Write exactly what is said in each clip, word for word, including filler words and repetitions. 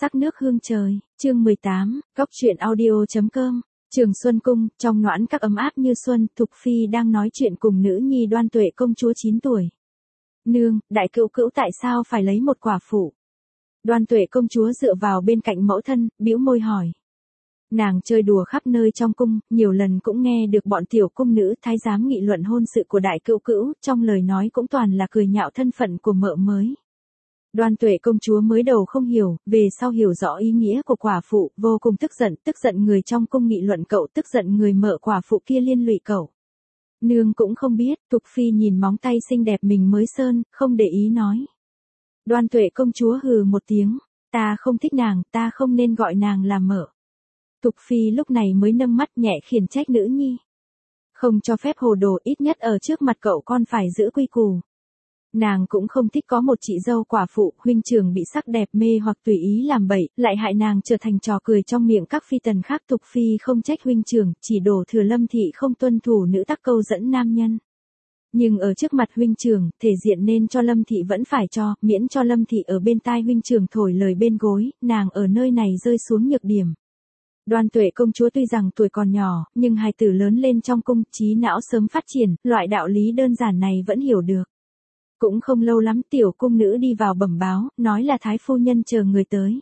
Sắc nước hương trời, chương mười tám, góc truyện audio chấm com. Trường Xuân Cung, trong noãn các ấm áp như xuân, Thục Phi đang nói chuyện cùng nữ nhi Đoan Tuệ công chúa chín tuổi. Nương, đại cữu cữu tại sao phải lấy một quả phụ? Đoan Tuệ công chúa dựa vào bên cạnh mẫu thân, bĩu môi hỏi. Nàng chơi đùa khắp nơi trong cung, nhiều lần cũng nghe được bọn tiểu cung nữ thái giám nghị luận hôn sự của đại cữu cữu, trong lời nói cũng toàn là cười nhạo thân phận của mợ mới. Đoan Tuệ công chúa mới đầu không hiểu, về sau hiểu rõ ý nghĩa của quả phụ, vô cùng tức giận, tức giận người trong cung nghị luận cậu, tức giận người mợ quả phụ kia liên lụy cậu. Nương cũng không biết, Thục Phi nhìn móng tay xinh đẹp mình mới sơn, không để ý nói. Đoan Tuệ công chúa hừ một tiếng, ta không thích nàng, ta không nên gọi nàng là mợ. Thục Phi lúc này mới nâng mắt nhẹ khiển trách nữ nhi. Không cho phép hồ đồ, ít nhất ở trước mặt cậu con phải giữ quy củ. Nàng cũng không thích có một chị dâu quả phụ, huynh trưởng bị sắc đẹp mê hoặc tùy ý làm bậy, lại hại nàng trở thành trò cười trong miệng các phi tần khác. Thục Phi không trách huynh trưởng, chỉ đổ thừa Lâm thị không tuân thủ nữ tắc câu dẫn nam nhân. Nhưng ở trước mặt huynh trưởng, thể diện nên cho Lâm thị vẫn phải cho, miễn cho Lâm thị ở bên tai huynh trưởng thổi lời bên gối, nàng ở nơi này rơi xuống nhược điểm. Đoan Tuệ công chúa tuy rằng tuổi còn nhỏ, nhưng hài tử lớn lên trong cung, trí não sớm phát triển, loại đạo lý đơn giản này vẫn hiểu được. Cũng không lâu lắm tiểu cung nữ đi vào bẩm báo, nói là thái phu nhân chờ người tới.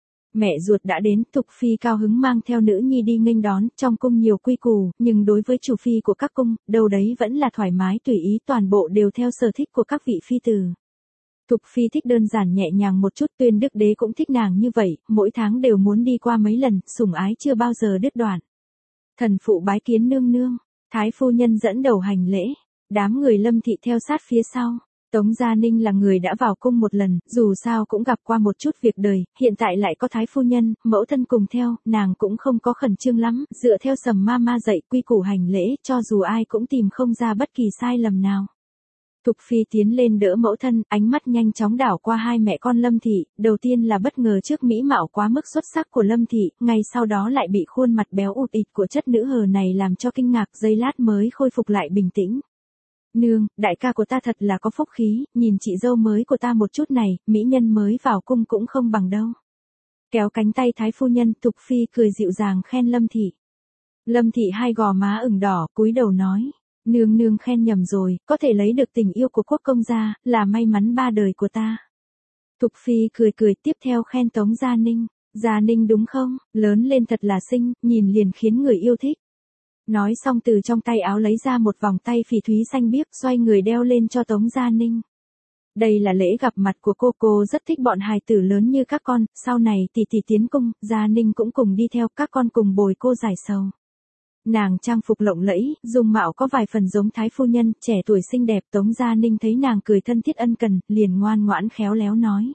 Mẹ ruột đã đến, Thục Phi cao hứng mang theo nữ nhi đi nghênh đón, trong cung nhiều quy củ, nhưng đối với chủ phi của các cung, đâu đấy vẫn là thoải mái tùy ý, toàn bộ đều theo sở thích của các vị phi tử. Thục Phi thích đơn giản nhẹ nhàng một chút, Tuyên Đức Đế cũng thích nàng như vậy, mỗi tháng đều muốn đi qua mấy lần, sủng ái chưa bao giờ đứt đoạn. Thần phụ bái kiến nương nương, thái phu nhân dẫn đầu hành lễ, đám người Lâm thị theo sát phía sau. Tống Gia Ninh là người đã vào cung một lần, dù sao cũng gặp qua một chút việc đời, hiện tại lại có thái phu nhân, mẫu thân cùng theo, nàng cũng không có khẩn trương lắm, dựa theo Sầm ma ma dạy quy củ hành lễ, cho dù ai cũng tìm không ra bất kỳ sai lầm nào. Thục Phi tiến lên đỡ mẫu thân, ánh mắt nhanh chóng đảo qua hai mẹ con Lâm thị, đầu tiên là bất ngờ trước mỹ mạo quá mức xuất sắc của Lâm thị, ngay sau đó lại bị khuôn mặt béo ụt ịt của chất nữ hờ này làm cho kinh ngạc, giây lát mới khôi phục lại bình tĩnh. Nương, đại ca của ta thật là có phúc khí, nhìn chị dâu mới của ta một chút này, mỹ nhân mới vào cung cũng không bằng đâu. Kéo cánh tay thái phu nhân, Thục Phi cười dịu dàng khen Lâm thị. Lâm thị hai gò má ửng đỏ, cúi đầu nói, nương nương khen nhầm rồi, có thể lấy được tình yêu của quốc công gia, là may mắn ba đời của ta. Thục Phi cười cười tiếp theo khen Tống Gia Ninh, Gia Ninh đúng không, lớn lên thật là xinh, nhìn liền khiến người yêu thích. Nói xong từ trong tay áo lấy ra một vòng tay phỉ thúy xanh biếc, xoay người đeo lên cho Tống Gia Ninh. Đây là lễ gặp mặt của cô, cô rất thích bọn hài tử lớn như các con, sau này tỷ tỷ tiến cung, Gia Ninh cũng cùng đi theo, các con cùng bồi cô giải sầu. Nàng trang phục lộng lẫy, dung mạo có vài phần giống thái phu nhân, trẻ tuổi xinh đẹp. Tống Gia Ninh thấy nàng cười thân thiết ân cần, liền ngoan ngoãn khéo léo nói.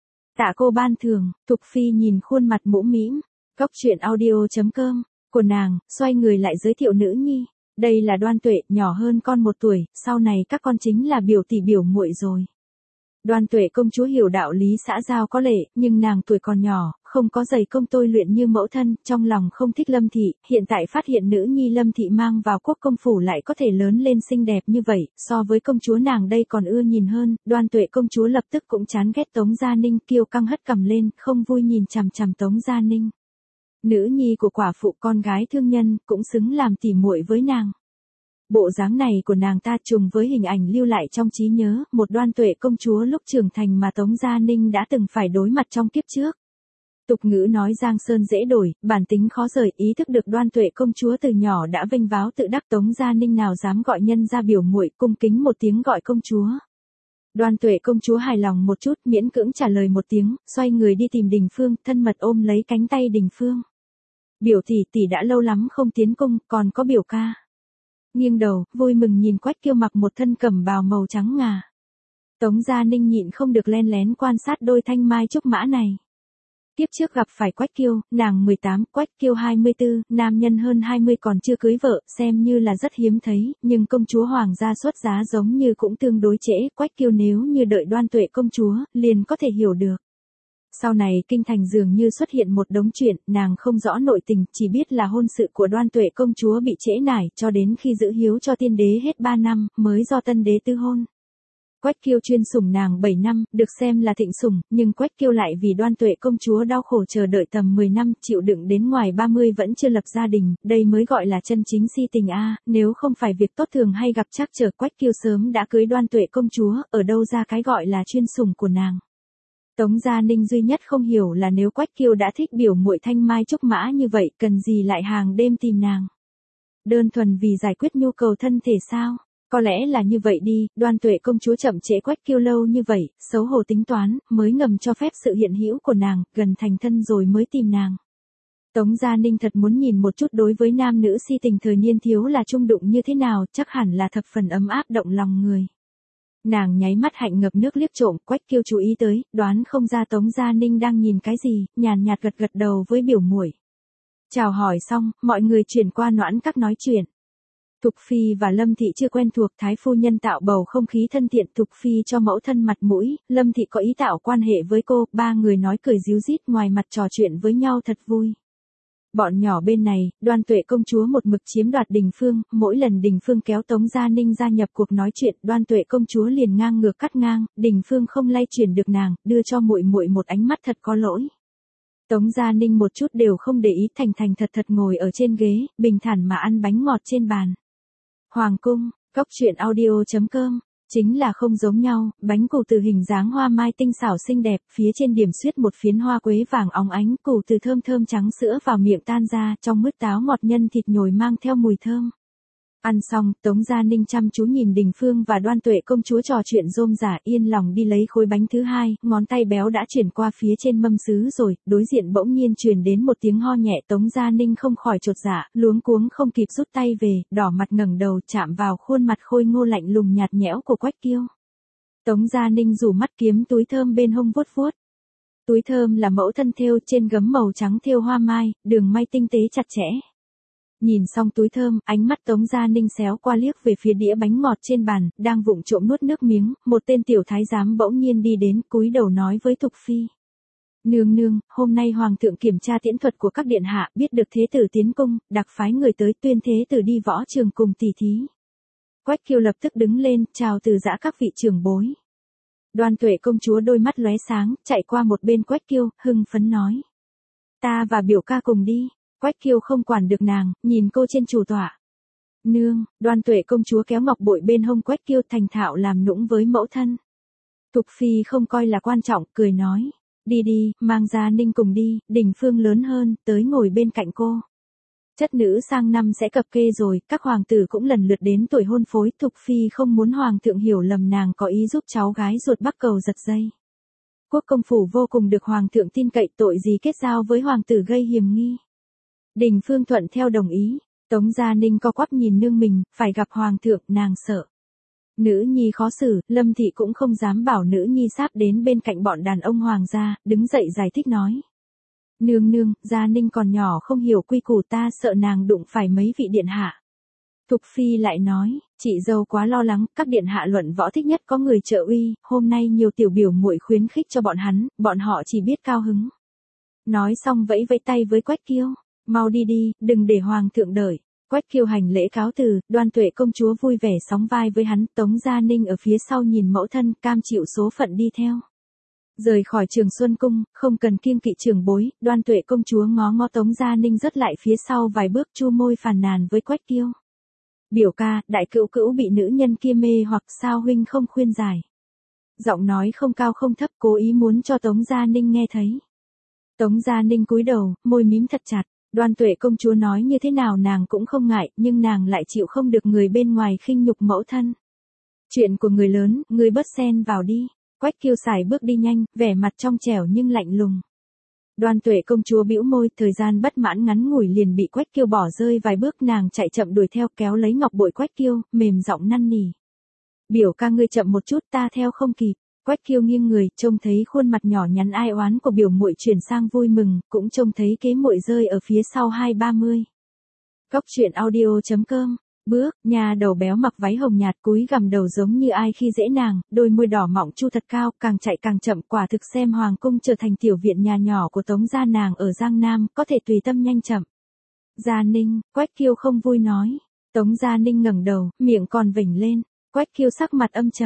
Tạ cô ban thưởng. Thục Phi nhìn khuôn mặt mũm mĩm, góc truyện audio chấm com của nàng, xoay người lại giới thiệu nữ nhi. Đây là Đoan Tuệ, nhỏ hơn con một tuổi, sau này các con chính là biểu tỷ biểu muội rồi. Đoan Tuệ công chúa hiểu đạo lý xã giao có lệ, nhưng nàng tuổi còn nhỏ, không có dày công tôi luyện như mẫu thân, trong lòng không thích Lâm thị, hiện tại phát hiện nữ nhi Lâm thị mang vào quốc công phủ lại có thể lớn lên xinh đẹp như vậy, so với công chúa nàng đây còn ưa nhìn hơn. Đoan Tuệ công chúa lập tức cũng chán ghét Tống Gia Ninh, kiêu căng hất cằm lên, không vui nhìn chằm chằm Tống Gia Ninh. Nữ nhi của quả phụ con gái thương nhân, cũng xứng làm tỉ muội với nàng. Bộ dáng này của nàng ta trùng với hình ảnh lưu lại trong trí nhớ, một Đoan Tuệ công chúa lúc trưởng thành mà Tống Gia Ninh đã từng phải đối mặt trong kiếp trước. Tục ngữ nói giang sơn dễ đổi, bản tính khó rời, ý thức được Đoan Tuệ công chúa từ nhỏ đã vênh váo tự đắc, Tống Gia Ninh nào dám gọi nhân ra biểu muội, cung kính một tiếng gọi công chúa. Đoan Tuệ công chúa hài lòng một chút, miễn cưỡng trả lời một tiếng, xoay người đi tìm Đình Phương, thân mật ôm lấy cánh tay Đình Phương. Biểu tỷ tỷ đã lâu lắm không tiến cung, còn có biểu ca. Nghiêng đầu, vui mừng nhìn Quách Kiêu mặc một thân cẩm bào màu trắng ngà. Tống Gia Ninh nhịn không được len lén quan sát đôi thanh mai trúc mã này. Tiếp trước gặp phải Quách Kiêu, nàng mười tám, Quách Kiêu hai mươi tư, nam nhân hơn hai mươi còn chưa cưới vợ, xem như là rất hiếm thấy, nhưng công chúa hoàng gia xuất giá giống như cũng tương đối trễ, Quách Kiêu nếu như đợi Đoan Tuệ công chúa, liền có thể hiểu được. Sau này kinh thành dường như xuất hiện một đống chuyện, nàng không rõ nội tình, chỉ biết là hôn sự của Đoan Tuệ công chúa bị trễ nải, cho đến khi giữ hiếu cho tiên đế hết ba năm, mới do tân đế tư hôn. Quách Kiêu chuyên sủng nàng bảy năm, được xem là thịnh sủng, nhưng Quách Kiêu lại vì Đoan Tuệ công chúa đau khổ chờ đợi tầm mười năm, chịu đựng đến ngoài ba mươi vẫn chưa lập gia đình, đây mới gọi là chân chính si tình a, nếu không phải việc tốt thường hay gặp trắc trở, Quách Kiêu sớm đã cưới Đoan Tuệ công chúa, ở đâu ra cái gọi là chuyên sủng của nàng. Tống Gia Ninh duy nhất không hiểu là nếu Quách Kiêu đã thích biểu muội Thanh Mai Trúc Mã như vậy, cần gì lại hàng đêm tìm nàng? Đơn thuần vì giải quyết nhu cầu thân thể sao? Có lẽ là như vậy đi, Đoan Tuệ công chúa chậm trễ Quách Kiêu lâu như vậy, xấu hổ tính toán, mới ngầm cho phép sự hiện hữu của nàng, gần thành thân rồi mới tìm nàng. Tống Gia Ninh thật muốn nhìn một chút đối với nam nữ si tình thời niên thiếu là chung đụng như thế nào, chắc hẳn là thập phần ấm áp động lòng người. Nàng nháy mắt hạnh ngập nước liếc trộm, Quách Kiêu chú ý tới, đoán không ra Tống Gia Ninh đang nhìn cái gì, nhàn nhạt gật gật đầu với biểu muội. Chào hỏi xong, mọi người chuyển qua noãn các nói chuyện. Thục Phi và Lâm Thị chưa quen thuộc, Thái phu nhân tạo bầu không khí thân thiện, Thục Phi cho mẫu thân mặt mũi, Lâm Thị có ý tạo quan hệ với cô, ba người nói cười ríu rít ngoài mặt trò chuyện với nhau thật vui. Bọn nhỏ bên này, Đoan Tuệ công chúa một mực chiếm đoạt Đình Phương, mỗi lần Đình Phương kéo Tống Gia Ninh gia nhập cuộc nói chuyện, Đoan Tuệ công chúa liền ngang ngược cắt ngang, Đình Phương không lay chuyển được nàng, đưa cho muội muội một ánh mắt thật có lỗi. Tống Gia Ninh một chút đều không để ý, thành thành thật thật ngồi ở trên ghế, bình thản mà ăn bánh ngọt trên bàn. Hoàng cung, cốc truyện audio chấm com, chính là không giống nhau, bánh củ từ hình dáng hoa mai tinh xảo xinh đẹp, phía trên điểm xuyết một phiến hoa quế vàng óng ánh, củ từ thơm thơm trắng sữa vào miệng tan ra, trong mứt táo ngọt nhân thịt nhồi mang theo mùi thơm. Ăn xong, Tống Gia Ninh chăm chú nhìn Đình Phương và Đoan Tuệ công chúa trò chuyện rôm rả, yên lòng đi lấy khối bánh thứ hai, ngón tay béo đã chuyển qua phía trên mâm sứ rồi, đối diện bỗng nhiên truyền đến một tiếng ho nhẹ, Tống Gia Ninh không khỏi chột dạ, luống cuống không kịp rút tay về, đỏ mặt ngẩng đầu chạm vào khuôn mặt khôi ngô lạnh lùng nhạt nhẽo của Quách Kiêu. Tống Gia Ninh rủ mắt kiếm túi thơm bên hông vuốt vuốt. Túi thơm là mẫu thân thêu, trên gấm màu trắng thêu hoa mai, đường may tinh tế chặt chẽ. Nhìn xong túi thơm, ánh mắt Tống Gia Ninh xéo qua liếc về phía đĩa bánh ngọt trên bàn, đang vụng trộm nuốt nước miếng, một tên tiểu thái giám bỗng nhiên đi đến, cúi đầu nói với Thục Phi. Nương nương, hôm nay hoàng thượng kiểm tra tiễn thuật của các điện hạ, biết được thế tử tiến cung, đặc phái người tới tuyên thế tử đi võ trường cùng tỷ thí. Quách Kiêu lập tức đứng lên, chào từ giã các vị trưởng bối. Đoan Tuệ công chúa đôi mắt lóe sáng, chạy qua một bên Quách Kiêu, hưng phấn nói. Ta và biểu ca cùng đi. Quách Kiêu không quản được nàng, nhìn cô trên chủ tọa. Nương, Đoan Tuệ công chúa kéo ngọc bội bên hông Quách Kiêu thành thạo làm nũng với mẫu thân. Thục Phi không coi là quan trọng, cười nói. Đi đi, mang Gia Ninh cùng đi, Đình Phương lớn hơn, tới ngồi bên cạnh cô. Chất nữ sang năm sẽ cập kê rồi, các hoàng tử cũng lần lượt đến tuổi hôn phối, Thục Phi không muốn hoàng thượng hiểu lầm nàng có ý giúp cháu gái ruột Bắc Cầu giật dây. Quốc công phủ vô cùng được hoàng thượng tin cậy, tội gì kết giao với hoàng tử gây hiềm nghi. Đình Phương thuận theo đồng ý, Tống Gia Ninh co quắp nhìn nương mình, phải gặp hoàng thượng, nàng sợ. Nữ nhi khó xử, Lâm Thị cũng không dám bảo nữ nhi sáp đến bên cạnh bọn đàn ông hoàng gia, đứng dậy giải thích nói. Nương nương, Gia Ninh còn nhỏ không hiểu quy củ, ta sợ nàng đụng phải mấy vị điện hạ. Thục Phi lại nói, chị dâu quá lo lắng, các điện hạ luận võ thích nhất có người trợ uy, hôm nay nhiều tiểu biểu muội khuyến khích cho bọn hắn, bọn họ chỉ biết cao hứng. Nói xong vẫy vẫy tay với Quách Kiêu. Mau đi đi, đừng để hoàng thượng đợi. Quách Kiêu hành lễ cáo từ, Đoan Tuệ công chúa vui vẻ sóng vai với hắn, Tống Gia Ninh ở phía sau nhìn mẫu thân, cam chịu số phận đi theo. Rời khỏi Trường Xuân cung, không cần kiêng kỵ trưởng bối, Đoan Tuệ công chúa ngó ngó Tống Gia Ninh rất lại phía sau vài bước, chu môi phàn nàn với Quách Kiêu. Biểu ca, đại cữu cữu bị nữ nhân kia mê hoặc sao huynh không khuyên giải. Giọng nói không cao không thấp, cố ý muốn cho Tống Gia Ninh nghe thấy. Tống Gia Ninh cúi đầu, môi mím thật chặt. Đoan Tuệ công chúa nói như thế nào nàng cũng không ngại, nhưng nàng lại chịu không được người bên ngoài khinh nhục mẫu thân. Chuyện của người lớn, người bớt xen vào đi. Quách Kiêu xài bước đi nhanh, vẻ mặt trong trẻo nhưng lạnh lùng. Đoan Tuệ công chúa bĩu môi, thời gian bất mãn ngắn ngủi liền bị Quách Kiêu bỏ rơi vài bước, nàng chạy chậm đuổi theo, kéo lấy ngọc bội Quách Kiêu, mềm giọng năn nỉ. Biểu ca ngươi chậm một chút, ta theo không kịp. Quách Kiêu nghiêng người, trông thấy khuôn mặt nhỏ nhắn ai oán của biểu muội chuyển sang vui mừng, cũng trông thấy kế muội rơi ở phía sau hai ba mươi. Cốc truyện audio chấm com. Bước, nhà đầu béo mặc váy hồng nhạt, cúi gằm đầu giống như ai khi dễ nàng, đôi môi đỏ mọng chu thật cao, càng chạy càng chậm, quả thực xem hoàng cung trở thành tiểu viện nhà nhỏ của Tống gia nàng ở Giang Nam, có thể tùy tâm nhanh chậm. Gia Ninh, Quách Kiêu không vui nói. Tống Gia Ninh ngẩng đầu, miệng còn vểnh lên. Quách Kiêu sắc mặt âm trầm.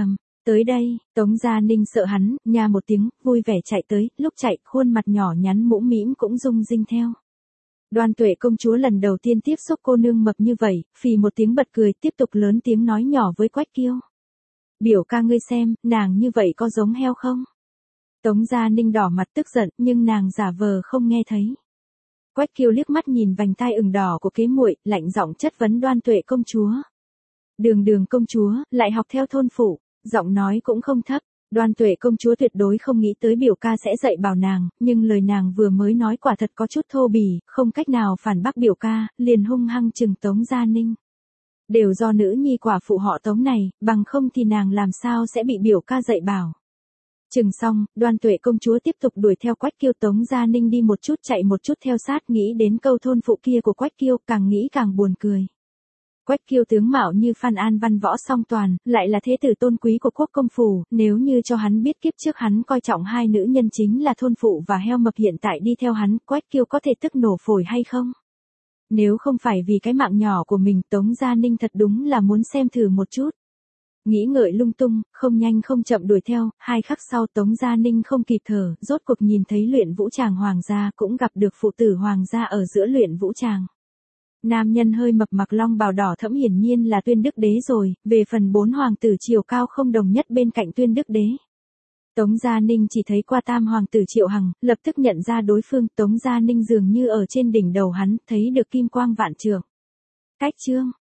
Tới đây, Tống Gia Ninh sợ hắn, nha một tiếng, vui vẻ chạy tới, lúc chạy, khuôn mặt nhỏ nhắn mũm mĩm cũng rung rinh theo. Đoan Tuệ công chúa lần đầu tiên tiếp xúc cô nương mập như vậy, phì một tiếng bật cười, tiếp tục lớn tiếng nói nhỏ với Quách Kiêu. Biểu ca ngươi xem, nàng như vậy có giống heo không? Tống Gia Ninh đỏ mặt tức giận, nhưng nàng giả vờ không nghe thấy. Quách Kiêu liếc mắt nhìn vành tai ửng đỏ của kế muội, lạnh giọng chất vấn Đoan Tuệ công chúa. Đường Đường công chúa, lại học theo thôn phụ, giọng nói cũng không thấp. Đoan Tuệ công chúa tuyệt đối không nghĩ tới biểu ca sẽ dạy bảo nàng, nhưng lời nàng vừa mới nói quả thật có chút thô bỉ, không cách nào phản bác biểu ca, liền hung hăng trừng Tống Gia Ninh. Đều do nữ nhi quả phụ họ Tống này, bằng không thì nàng làm sao sẽ bị biểu ca dạy bảo. Chừng xong, Đoan Tuệ công chúa tiếp tục đuổi theo Quách Kiêu. Tống Gia Ninh đi một chút chạy một chút theo sát, nghĩ đến câu thôn phụ kia của Quách Kiêu, càng nghĩ càng buồn cười. Quách Kiêu tướng mạo như Phan An văn võ song toàn, lại là thế tử tôn quý của quốc công phủ, nếu như cho hắn biết kiếp trước hắn coi trọng hai nữ nhân chính là thôn phụ và heo mập hiện tại đi theo hắn, Quách Kiêu có thể tức nổ phổi hay không? Nếu không phải vì cái mạng nhỏ của mình, Tống Gia Ninh thật đúng là muốn xem thử một chút. Nghĩ ngợi lung tung, không nhanh không chậm đuổi theo, hai khắc sau Tống Gia Ninh không kịp thở, rốt cuộc nhìn thấy luyện vũ tràng hoàng gia, cũng gặp được phụ tử hoàng gia ở giữa luyện vũ tràng. Nam nhân hơi mập mặc long bào đỏ thẫm hiển nhiên là Tuyên Đức Đế rồi, về phần bốn hoàng tử chiều cao không đồng nhất bên cạnh Tuyên Đức Đế. Tống Gia Ninh chỉ thấy qua tam hoàng tử Triệu Hằng, lập tức nhận ra đối phương. Tống Gia Ninh dường như ở trên đỉnh đầu hắn, thấy được kim quang vạn trượng. Cách chương